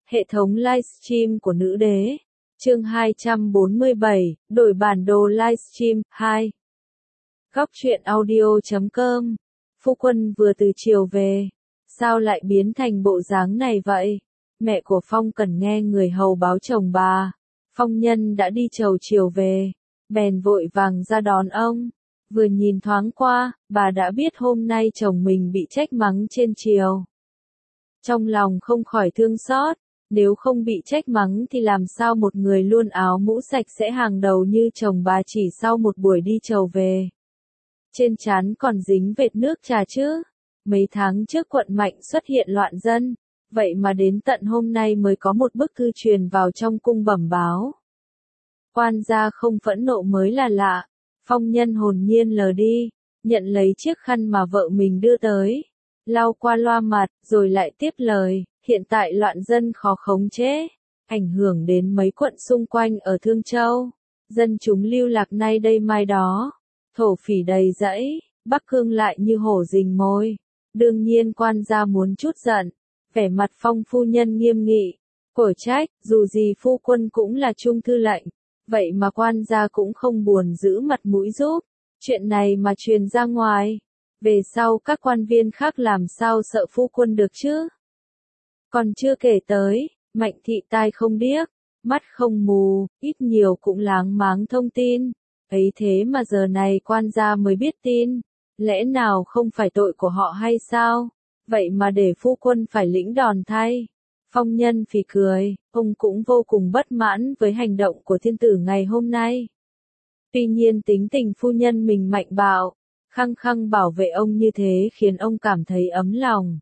Hệ thống livestream của nữ đế. Chương 247, đổi bản đồ livestream 2. Góc truyện audio.com. Phu quân vừa từ chiều về, sao lại biến thành bộ dáng này vậy? Mẹ của Phong Cần nghe người hầu báo chồng bà, Phong Nhân đã đi chầu chiều về, bèn vội vàng ra đón ông. Vừa nhìn thoáng qua, bà đã biết hôm nay chồng mình bị trách mắng trên chiều. Trong lòng không khỏi thương xót, nếu không bị trách mắng thì làm sao một người luôn áo mũ sạch sẽ hàng đầu như chồng bà chỉ sau một buổi đi chầu về. Trên trán còn dính vệt nước trà chứ. Mấy tháng trước quận Mạnh xuất hiện loạn dân, vậy mà đến tận hôm nay mới có một bức thư truyền vào trong cung bẩm báo. Quan gia không phẫn nộ mới là lạ. Phong Nhân hồn nhiên lờ đi, nhận lấy chiếc khăn mà vợ mình đưa tới, lau qua loa mặt, rồi lại tiếp lời, hiện tại loạn dân khó khống chế, ảnh hưởng đến mấy quận xung quanh ở Thương Châu, dân chúng lưu lạc nay đây mai đó, thổ phỉ đầy rẫy, Bắc Cương lại như hổ rình mồi. Đương nhiên quan gia muốn chút giận, vẻ mặt Phong phu nhân nghiêm nghị, cổ trách, dù gì phu quân cũng là trung thư lệnh. Vậy mà quan gia cũng không buồn giữ mặt mũi giúp, chuyện này mà truyền ra ngoài, về sau các quan viên khác làm sao sợ phu quân được chứ? Còn chưa kể tới, Mạnh thị tai không điếc, mắt không mù, ít nhiều cũng láng máng thông tin, ấy thế mà giờ này quan gia mới biết tin, lẽ nào không phải tội của họ hay sao? Vậy mà để phu quân phải lĩnh đòn thay. Phong Nhân phì cười, ông cũng vô cùng bất mãn với hành động của thiên tử ngày hôm nay. Tuy nhiên tính tình phu nhân mình mạnh bạo, khăng khăng bảo vệ ông như thế khiến ông cảm thấy ấm lòng.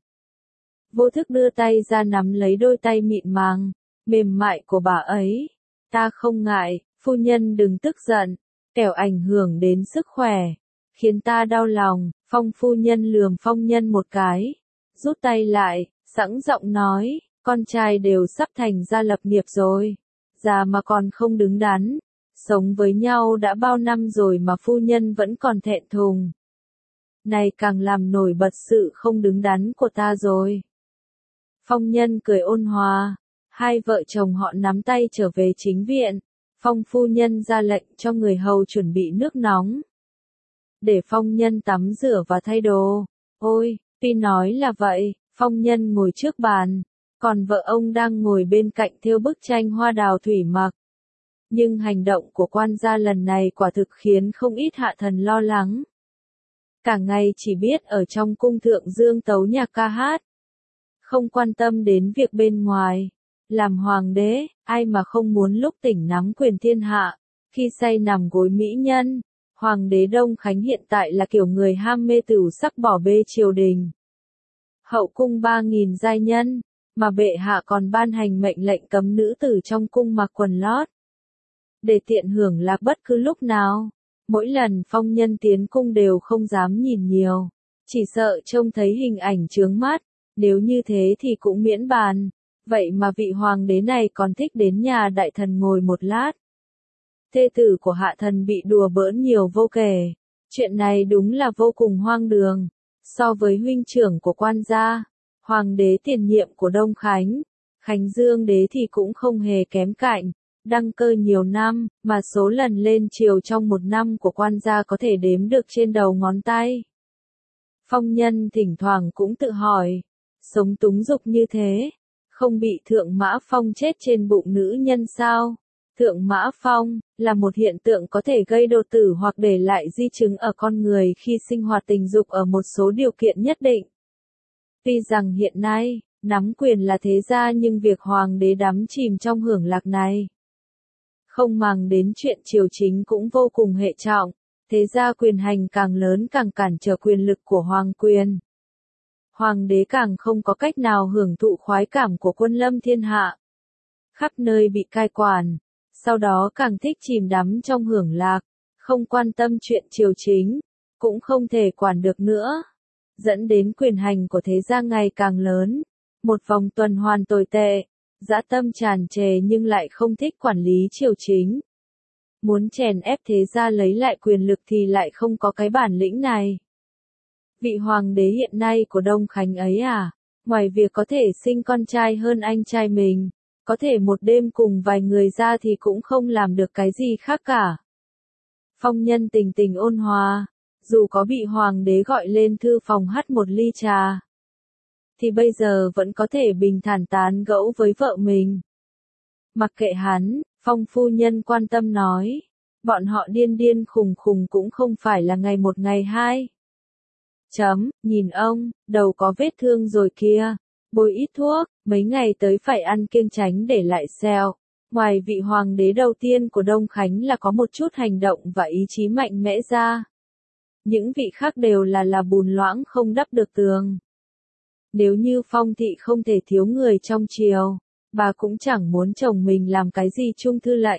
Vô thức đưa tay ra nắm lấy đôi tay mịn màng, mềm mại của bà ấy. Ta không ngại, phu nhân đừng tức giận, kẻo ảnh hưởng đến sức khỏe, khiến ta đau lòng. Phong phu nhân lườm Phong Nhân một cái, rút tay lại, sẵn giọng nói. Con trai đều sắp thành gia lập nghiệp rồi, già mà còn không đứng đắn, sống với nhau đã bao năm rồi mà phu nhân vẫn còn thẹn thùng. Này càng làm nổi bật sự không đứng đắn của ta rồi. Phong Nhân cười ôn hòa, hai vợ chồng họ nắm tay trở về chính viện, Phong phu nhân ra lệnh cho người hầu chuẩn bị nước nóng. Để Phong Nhân tắm rửa và thay đồ. Ôi, tuy nói là vậy, Phong Nhân ngồi trước bàn. Còn vợ ông đang ngồi bên cạnh thêu bức tranh hoa đào thủy mặc. Nhưng hành động của quan gia lần này quả thực khiến không ít hạ thần lo lắng. Cả ngày chỉ biết ở trong cung thượng dương tấu nhạc ca hát. Không quan tâm đến việc bên ngoài. Làm hoàng đế, ai mà không muốn lúc tỉnh nắm quyền thiên hạ, khi say nằm gối mỹ nhân. Hoàng đế Đông Khánh hiện tại là kiểu người ham mê tửu sắc bỏ bê triều đình. Hậu cung 3.000 giai nhân. Mà bệ hạ còn ban hành mệnh lệnh cấm nữ tử trong cung mặc quần lót. Để tiện hưởng lạc bất cứ lúc nào. Mỗi lần Phong Nhân tiến cung đều không dám nhìn nhiều. Chỉ sợ trông thấy hình ảnh chướng mắt. Nếu như thế thì cũng miễn bàn. Vậy mà vị hoàng đế này còn thích đến nhà đại thần ngồi một lát. Thê tử của hạ thần bị đùa bỡn nhiều vô kể. Chuyện này đúng là vô cùng hoang đường. So với huynh trưởng của quan gia. Hoàng đế tiền nhiệm của Đông Khánh, Khánh Dương đế thì cũng không hề kém cạnh, đăng cơ nhiều năm, mà số lần lên triều trong một năm của quan gia có thể đếm được trên đầu ngón tay. Phong Nhân thỉnh thoảng cũng tự hỏi, sống túng dục như thế, không bị Thượng Mã Phong chết trên bụng nữ nhân sao? Thượng Mã Phong là một hiện tượng có thể gây đột tử hoặc để lại di chứng ở con người khi sinh hoạt tình dục ở một số điều kiện nhất định. Tuy rằng hiện nay, nắm quyền là thế gia nhưng việc hoàng đế đắm chìm trong hưởng lạc này. Không màng đến chuyện triều chính cũng vô cùng hệ trọng, thế gia quyền hành càng lớn càng cản trở quyền lực của hoàng quyền. Hoàng đế càng không có cách nào hưởng thụ khoái cảm của quân lâm thiên hạ. Khắp nơi bị cai quản, sau đó càng thích chìm đắm trong hưởng lạc, không quan tâm chuyện triều chính, cũng không thể quản được nữa. Dẫn đến quyền hành của thế gia ngày càng lớn, một vòng tuần hoàn tồi tệ, dã tâm tràn trề nhưng lại không thích quản lý triều chính. Muốn chèn ép thế gia lấy lại quyền lực thì lại không có cái bản lĩnh này. Vị hoàng đế hiện nay của Đông Khánh ấy à, Ngoài việc có thể sinh con trai hơn anh trai mình, có thể một đêm cùng vài người ra thì cũng không làm được cái gì khác cả. Phong Nhân tình tình ôn hòa, dù có bị hoàng đế gọi lên thư phòng hắt một ly trà, thì bây giờ vẫn có thể bình thản tán gẫu với vợ mình. Mặc kệ hắn, Phong phu nhân quan tâm nói, bọn họ điên điên khùng khùng cũng không phải là ngày một ngày hai. Nhìn ông, đầu có vết thương rồi kia, bôi ít thuốc, mấy ngày tới phải ăn kiêng tránh để lại sẹo. Ngoài vị hoàng đế đầu tiên của Đông Khánh là có một chút hành động và ý chí mạnh mẽ ra, những vị khác đều là bùn loãng không đắp được tường. Nếu như Phong thị không thể thiếu người trong triều, bà cũng chẳng muốn chồng mình làm cái gì trung thư lệnh.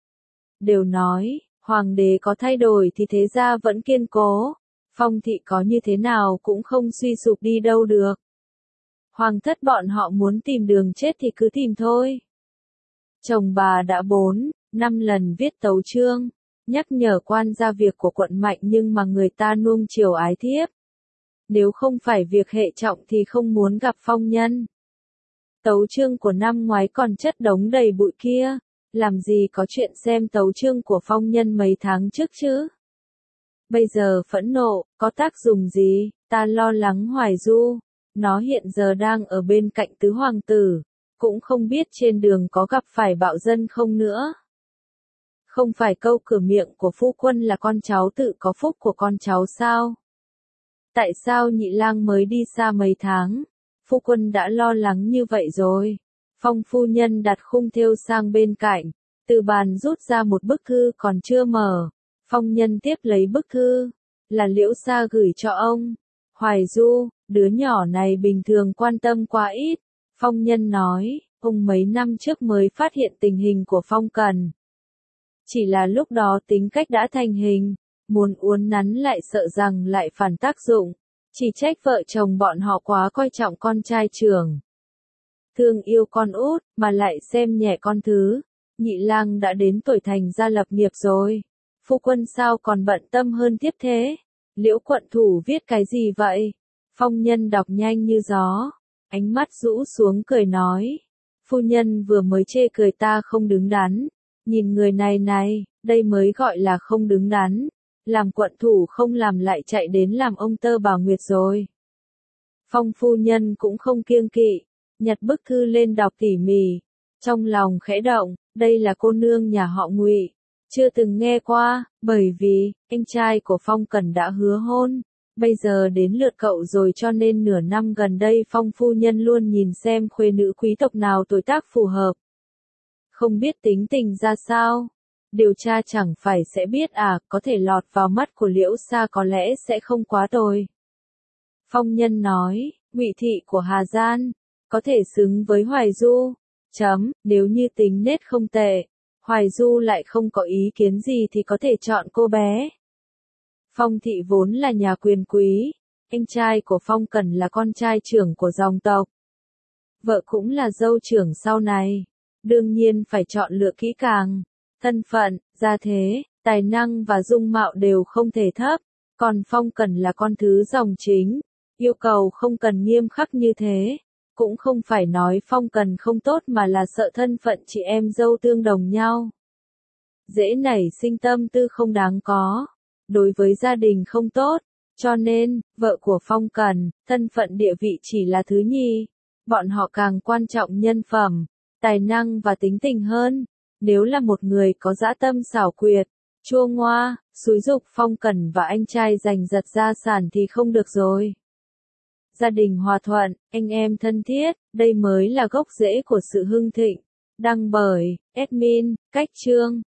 Đều nói, hoàng đế có thay đổi thì thế gia vẫn kiên cố, Phong thị có như thế nào cũng không suy sụp đi đâu được. Hoàng thất bọn họ muốn tìm đường chết thì cứ tìm thôi. Chồng bà đã 4-5 lần viết tấu chương, nhắc nhở quan gia việc của quận Mạnh nhưng mà người ta nuông chiều ái thiếp. Nếu không phải việc hệ trọng thì không muốn gặp Phong Nhân. Tấu chương của năm ngoái còn chất đống đầy bụi kia, làm gì có chuyện xem tấu chương của Phong Nhân mấy tháng trước chứ? Bây giờ phẫn nộ, có tác dụng gì? Ta lo lắng Hoài Du, nó hiện giờ đang ở bên cạnh tứ hoàng tử, cũng không biết trên đường có gặp phải bạo dân không nữa. Không phải câu cửa miệng của phu quân là con cháu tự có phúc của con cháu sao? Tại sao nhị lang mới đi xa mấy tháng? Phu quân đã lo lắng như vậy rồi. Phong phu nhân đặt khung thêu sang bên cạnh, từ bàn rút ra một bức thư còn chưa mở. Phong Nhân tiếp lấy bức thư, là Liễu Sa gửi cho ông. Hoài Du, đứa nhỏ này bình thường quan tâm quá ít. Phong Nhân nói, ông mấy năm trước mới phát hiện tình hình của Phong Cần. Chỉ là lúc đó tính cách đã thành hình, muốn uốn nắn lại sợ rằng lại phản tác dụng. Chỉ trách vợ chồng bọn họ quá coi trọng con trai trưởng. Thương yêu con út, mà lại xem nhẹ con thứ. Nhị lang đã đến tuổi thành gia lập nghiệp rồi. Phu quân sao còn bận tâm hơn tiếp thế? Liễu quận thủ viết cái gì vậy? Phong Nhân đọc nhanh như gió, ánh mắt rũ xuống cười nói. Phu nhân vừa mới chê cười ta không đứng đắn. Nhìn người này này, đây mới gọi là không đứng đắn. Làm quận thủ không làm lại chạy đến làm ông Tơ Bảo Nguyệt rồi. Phong phu nhân cũng không kiêng kỵ, nhặt bức thư lên đọc tỉ mỉ. Trong lòng khẽ động, đây là cô nương nhà họ Ngụy. Chưa từng nghe qua, bởi vì, anh trai của Phong Cần đã hứa hôn. Bây giờ đến lượt cậu rồi cho nên nửa năm gần đây Phong phu nhân luôn nhìn xem khuê nữ quý tộc nào tuổi tác phù hợp. Không biết tính tình ra sao? Điều tra chẳng phải sẽ biết à, có thể lọt vào mắt của Liễu Sa có lẽ sẽ không quá tồi. Phong Nhân nói, Ngụy thị của Hà Gian, có thể xứng với Hoài Du. Nếu như tính nết không tệ, Hoài Du lại không có ý kiến gì thì có thể chọn cô bé. Phong thị vốn là nhà quyền quý, anh trai của Phong Cần là con trai trưởng của dòng tộc. Vợ cũng là dâu trưởng sau này, đương nhiên phải chọn lựa kỹ càng. Thân phận, gia thế, tài năng và dung mạo đều không thể thấp, còn Phong Cần là con thứ dòng chính, yêu cầu không cần nghiêm khắc như thế. Cũng không phải nói Phong Cần không tốt mà là sợ thân phận chị em dâu tương đồng nhau. Dễ nảy sinh tâm tư không đáng có, đối với gia đình không tốt, cho nên, vợ của Phong Cần, thân phận địa vị chỉ là thứ nhì. Bọn họ càng quan trọng nhân phẩm, tài năng và tính tình hơn. Nếu là một người có dã tâm xảo quyệt, chua ngoa, xúi giục Phong Cần và anh trai giành giật gia sản thì không được rồi. Gia đình hòa thuận, anh em thân thiết, đây mới là gốc rễ của sự hưng thịnh. Đăng bởi, admin, Cách Chương.